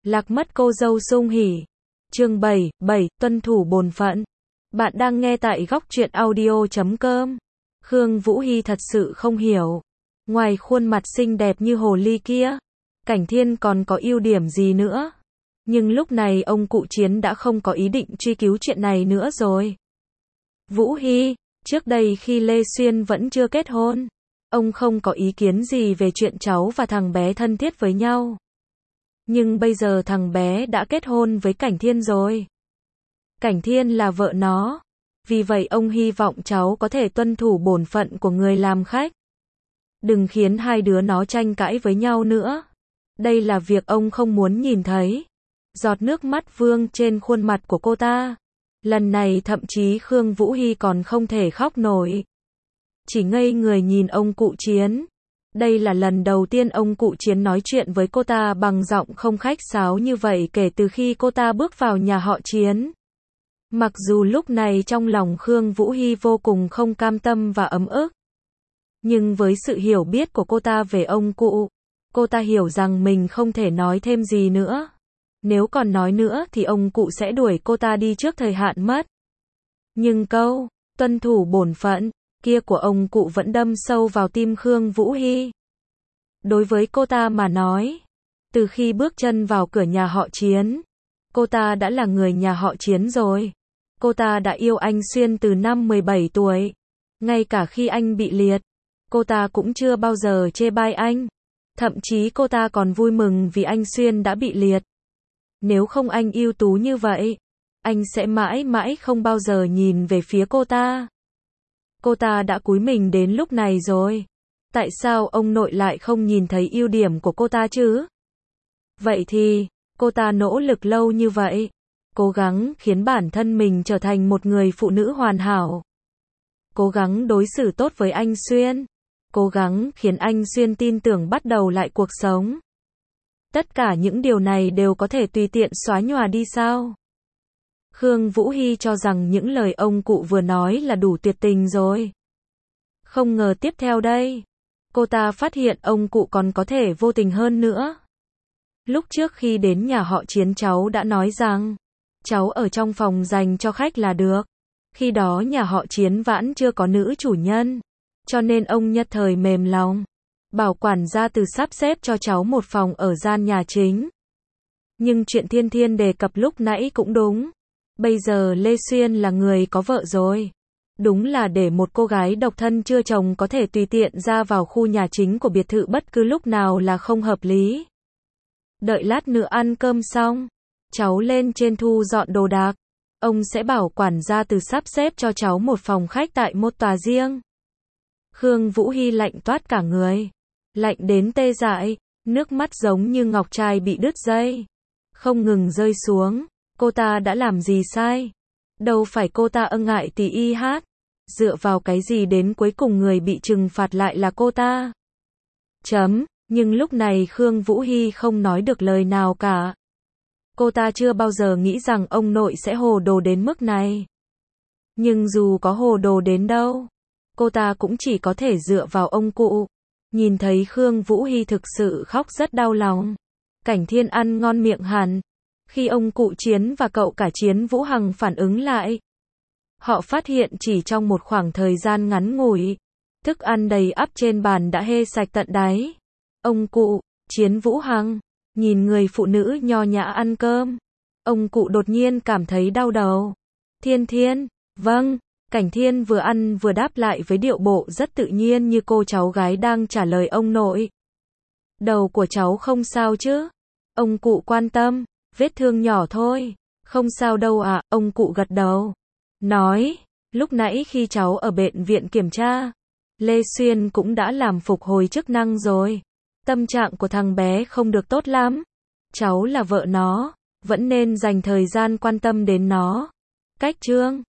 Lạc mất cô dâu sung hỉ. Chương 7, tuân thủ bổn phận. Bạn đang nghe tại góc truyện audio.com. Khương Vũ Hy thật sự không hiểu. Ngoài khuôn mặt xinh đẹp như hồ ly kia, Cảnh Thiên còn có ưu điểm gì nữa? Nhưng lúc này ông cụ Chiến đã không có ý định truy cứu chuyện này nữa rồi. Vũ Hy, trước đây khi Lê Xuyên vẫn chưa kết hôn, ông không có ý kiến gì về chuyện cháu và thằng bé thân thiết với nhau. Nhưng bây giờ thằng bé đã kết hôn với Cảnh Thiên rồi. Cảnh Thiên là vợ nó. Vì vậy ông hy vọng cháu có thể tuân thủ bổn phận của người làm khách. Đừng khiến hai đứa nó tranh cãi với nhau nữa. Đây là việc ông không muốn nhìn thấy. Giọt nước mắt vương trên khuôn mặt của cô ta. Lần này thậm chí Khương Vũ Hy còn không thể khóc nổi. Chỉ ngây người nhìn ông cụ Chiến. Đây là lần đầu tiên ông cụ Chiến nói chuyện với cô ta bằng giọng không khách sáo như vậy kể từ khi cô ta bước vào nhà họ Chiến. Mặc dù lúc này trong lòng Khương Vũ Hy vô cùng không cam tâm và ấm ức. Nhưng với sự hiểu biết của cô ta về ông cụ, cô ta hiểu rằng mình không thể nói thêm gì nữa. Nếu còn nói nữa thì ông cụ sẽ đuổi cô ta đi trước thời hạn mất. Nhưng câu tuân thủ bổn phận kia của ông cụ vẫn đâm sâu vào tim Khương Vũ Hy. Đối với cô ta mà nói, từ khi bước chân vào cửa nhà họ Chiến, cô ta đã là người nhà họ Chiến rồi. Cô ta đã yêu anh Xuyên từ năm 17 tuổi. Ngay cả khi anh bị liệt, cô ta cũng chưa bao giờ chê bai anh. Thậm chí cô ta còn vui mừng vì anh Xuyên đã bị liệt. Nếu không anh ưu tú như vậy, anh sẽ mãi mãi không bao giờ nhìn về phía cô ta. Cô ta đã cúi mình đến lúc này rồi. Tại sao ông nội lại không nhìn thấy ưu điểm của cô ta chứ? Vậy thì, cô ta nỗ lực lâu như vậy, cố gắng khiến bản thân mình trở thành một người phụ nữ hoàn hảo. Cố gắng đối xử tốt với anh Xuyên. Cố gắng khiến anh Xuyên tin tưởng bắt đầu lại cuộc sống. Tất cả những điều này đều có thể tùy tiện xóa nhòa đi sao? Khương Vũ Hy cho rằng những lời ông cụ vừa nói là đủ tuyệt tình rồi. Không ngờ tiếp theo đây, cô ta phát hiện ông cụ còn có thể vô tình hơn nữa. Lúc trước khi đến nhà họ Chiến cháu đã nói rằng, cháu ở trong phòng dành cho khách là được. Khi đó nhà họ Chiến vẫn chưa có nữ chủ nhân, cho nên ông nhất thời mềm lòng, bảo quản gia từ sắp xếp cho cháu một phòng ở gian nhà chính. Nhưng chuyện Thiên Thiên đề cập lúc nãy cũng đúng. Bây giờ Lê Xuyên là người có vợ rồi. Đúng là để một cô gái độc thân chưa chồng có thể tùy tiện ra vào khu nhà chính của biệt thự bất cứ lúc nào là không hợp lý. Đợi lát nữa ăn cơm xong, cháu lên trên thu dọn đồ đạc. Ông sẽ bảo quản gia từ sắp xếp cho cháu một phòng khách tại một tòa riêng. Khương Vũ Hy lạnh toát cả người. Lạnh đến tê dại, nước mắt giống như ngọc trai bị đứt dây. Không ngừng rơi xuống. Cô ta đã làm gì sai? Đâu phải cô ta ngại tỳ y hát. Dựa vào cái gì đến cuối cùng người bị trừng phạt lại là cô ta? Nhưng lúc này Khương Vũ Hy không nói được lời nào cả. Cô ta chưa bao giờ nghĩ rằng ông nội sẽ hồ đồ đến mức này. Nhưng dù có hồ đồ đến đâu, cô ta cũng chỉ có thể dựa vào ông cụ. Nhìn thấy Khương Vũ Hy thực sự khóc rất đau lòng. Cảnh Thiên ăn ngon miệng hẳn. Khi ông cụ Chiến và cậu cả Chiến Vũ Hằng phản ứng lại, họ phát hiện chỉ trong một khoảng thời gian ngắn ngủi, thức ăn đầy ắp trên bàn đã hê sạch tận đáy. Ông cụ, Chiến Vũ Hằng, nhìn người phụ nữ nho nhã ăn cơm. Ông cụ đột nhiên cảm thấy đau đầu. Thiên Thiên, vâng. Cảnh Thiên vừa ăn vừa đáp lại với điệu bộ rất tự nhiên như cô cháu gái đang trả lời ông nội. Đầu của cháu không sao chứ? Ông cụ quan tâm. Vết thương nhỏ thôi. Không sao đâu ạ, ông cụ gật đầu. Nói, lúc nãy khi cháu ở bệnh viện kiểm tra, Lê Xuyên cũng đã làm phục hồi chức năng rồi. Tâm trạng của thằng bé không được tốt lắm. Cháu là vợ nó, vẫn nên dành thời gian quan tâm đến nó. Cách chương